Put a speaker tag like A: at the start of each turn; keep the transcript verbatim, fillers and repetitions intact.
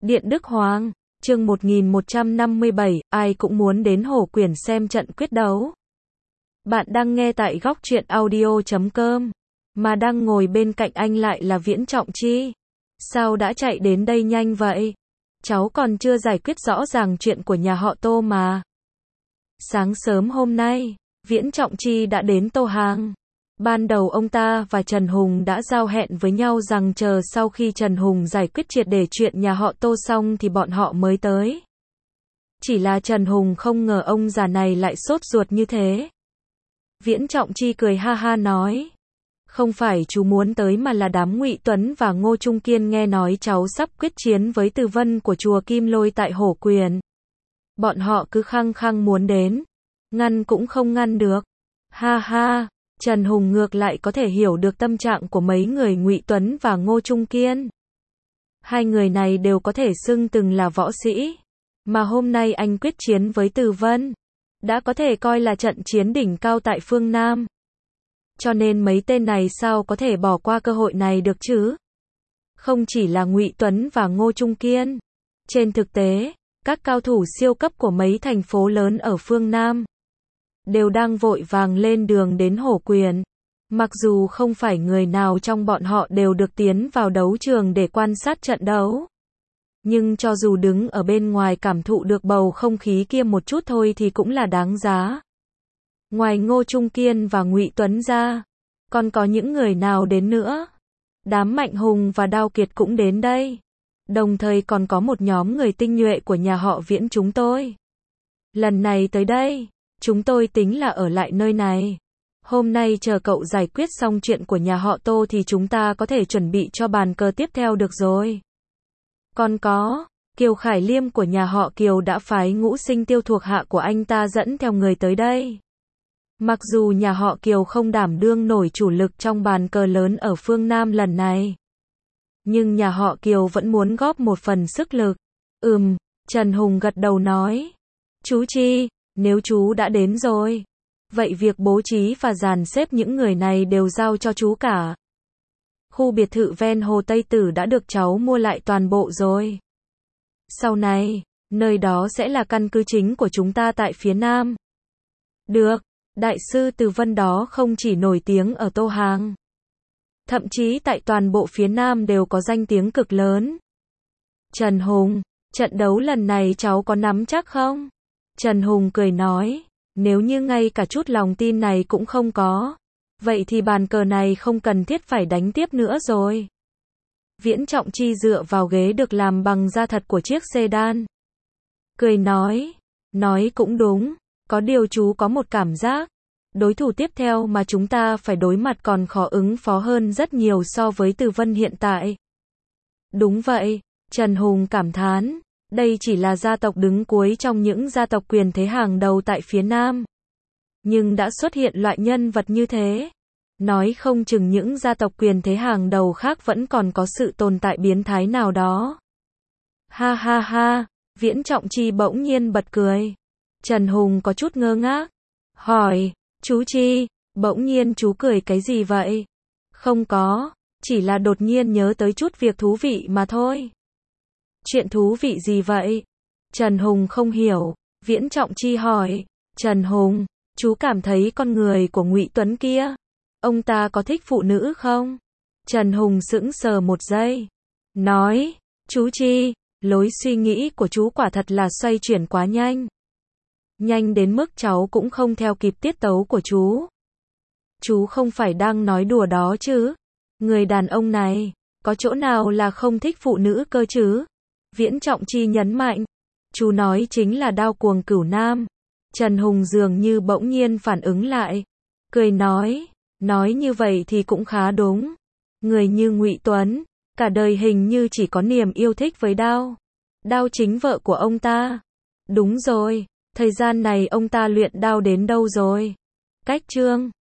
A: Điện Đức Hoàng, chương một nghìn một trăm năm mươi bảy, ai cũng muốn đến Hổ Quyển xem trận quyết đấu. Bạn đang nghe tại góc truyện audio chấm com, mà đang ngồi bên cạnh anh lại là Viễn Trọng Chi. Sao đã chạy đến đây nhanh vậy? Cháu còn chưa giải quyết rõ ràng chuyện của nhà họ Tô mà. Sáng sớm hôm nay, Viễn Trọng Chi đã đến Tô Hàng. Ban đầu ông ta và Trần Hùng đã giao hẹn với nhau rằng chờ sau khi Trần Hùng giải quyết triệt để chuyện nhà họ Tô xong thì bọn họ mới tới. Chỉ là Trần Hùng không ngờ ông già này lại sốt ruột như thế. Viễn Trọng Chi cười ha ha nói, không phải chú muốn tới mà là đám Ngụy Tuấn và Ngô Trung Kiên nghe nói cháu sắp quyết chiến với Từ Vân của chùa Kim Lôi tại Hổ Quyền. Bọn họ cứ khăng khăng muốn đến, ngăn cũng không ngăn được. Ha ha. Trần Hùng ngược lại có thể hiểu được tâm trạng của mấy người Ngụy Tuấn và Ngô Trung Kiên. Hai người này đều có thể xưng từng là võ sĩ, mà hôm nay anh quyết chiến với Từ Vân, đã có thể coi là trận chiến đỉnh cao tại phương Nam. Cho nên mấy tên này sao có thể bỏ qua cơ hội này được chứ? Không chỉ là Ngụy Tuấn và Ngô Trung Kiên, trên thực tế, các cao thủ siêu cấp của mấy thành phố lớn ở phương Nam đều đang vội vàng lên đường đến Hổ Quyền. Mặc dù không phải người nào trong bọn họ đều được tiến vào đấu trường để quan sát trận đấu, nhưng cho dù đứng ở bên ngoài cảm thụ được bầu không khí kia một chút thôi thì cũng là đáng giá. Ngoài Ngô Trung Kiên và Ngụy Tuấn ra, còn có những người nào đến nữa? Đám Mạnh Hùng và Đao Kiệt cũng đến đây. Đồng thời còn có một nhóm người tinh nhuệ của nhà họ Viễn chúng tôi. Lần này tới đây, chúng tôi tính là ở lại nơi này. Hôm nay chờ cậu giải quyết xong chuyện của nhà họ Tô thì chúng ta có thể chuẩn bị cho bàn cờ tiếp theo được rồi. Còn có, Kiều Khải Liêm của nhà họ Kiều đã phái Ngũ Sinh Tiêu thuộc hạ của anh ta dẫn theo người tới đây. Mặc dù nhà họ Kiều không đảm đương nổi chủ lực trong bàn cờ lớn ở phương Nam lần này, nhưng nhà họ Kiều vẫn muốn góp một phần sức lực. Ừm, Trần Hùng gật đầu nói. Chú Chi, nếu chú đã đến rồi, vậy việc bố trí và dàn xếp những người này đều giao cho chú cả. Khu biệt thự ven Hồ Tây Tử đã được cháu mua lại toàn bộ rồi. Sau này, nơi đó sẽ là căn cứ chính của chúng ta tại phía Nam. Được, đại sư Từ Vân đó không chỉ nổi tiếng ở Tô Hàng, thậm chí tại toàn bộ phía Nam đều có danh tiếng cực lớn. Trần Hùng, trận đấu lần này cháu có nắm chắc không? Trần Hùng cười nói, nếu như ngay cả chút lòng tin này cũng không có, vậy thì bàn cờ này không cần thiết phải đánh tiếp nữa rồi. Viễn Trọng Chi dựa vào ghế được làm bằng da thật của chiếc sedan, cười nói, nói cũng đúng, có điều chú có một cảm giác, đối thủ tiếp theo mà chúng ta phải đối mặt còn khó ứng phó hơn rất nhiều so với Từ Vân hiện tại. Đúng vậy, Trần Hùng cảm thán. Đây chỉ là gia tộc đứng cuối trong những gia tộc quyền thế hàng đầu tại phía Nam. Nhưng đã xuất hiện loại nhân vật như thế. Nói không chừng những gia tộc quyền thế hàng đầu khác vẫn còn có sự tồn tại biến thái nào đó. Ha ha ha, Viễn Trọng Chi bỗng nhiên bật cười. Trần Hùng có chút ngơ ngác. Hỏi, chú Chi, bỗng nhiên chú cười cái gì vậy? Không có, chỉ là đột nhiên nhớ tới chút việc thú vị mà thôi. Chuyện thú vị gì vậy? Trần Hùng không hiểu. Viễn Trọng Chi hỏi. Trần Hùng, chú cảm thấy con người của Ngụy Tuấn kia, ông ta có thích phụ nữ không? Trần Hùng sững sờ một giây. Nói, chú Chi, lối suy nghĩ của chú quả thật là xoay chuyển quá nhanh. Nhanh đến mức cháu cũng không theo kịp tiết tấu của chú. Chú không phải đang nói đùa đó chứ? Người đàn ông này, có chỗ nào là không thích phụ nữ cơ chứ? Viễn Trọng Chi nhấn mạnh, chú nói chính là Đao Cuồng Cửu Nam. Trần Hùng dường như bỗng nhiên phản ứng lại, cười nói, nói như vậy thì cũng khá đúng. Người như Ngụy Tuấn, cả đời hình như chỉ có niềm yêu thích với Đao. Đao chính vợ của ông ta. Đúng rồi, thời gian này ông ta luyện đao đến đâu rồi? Cách chương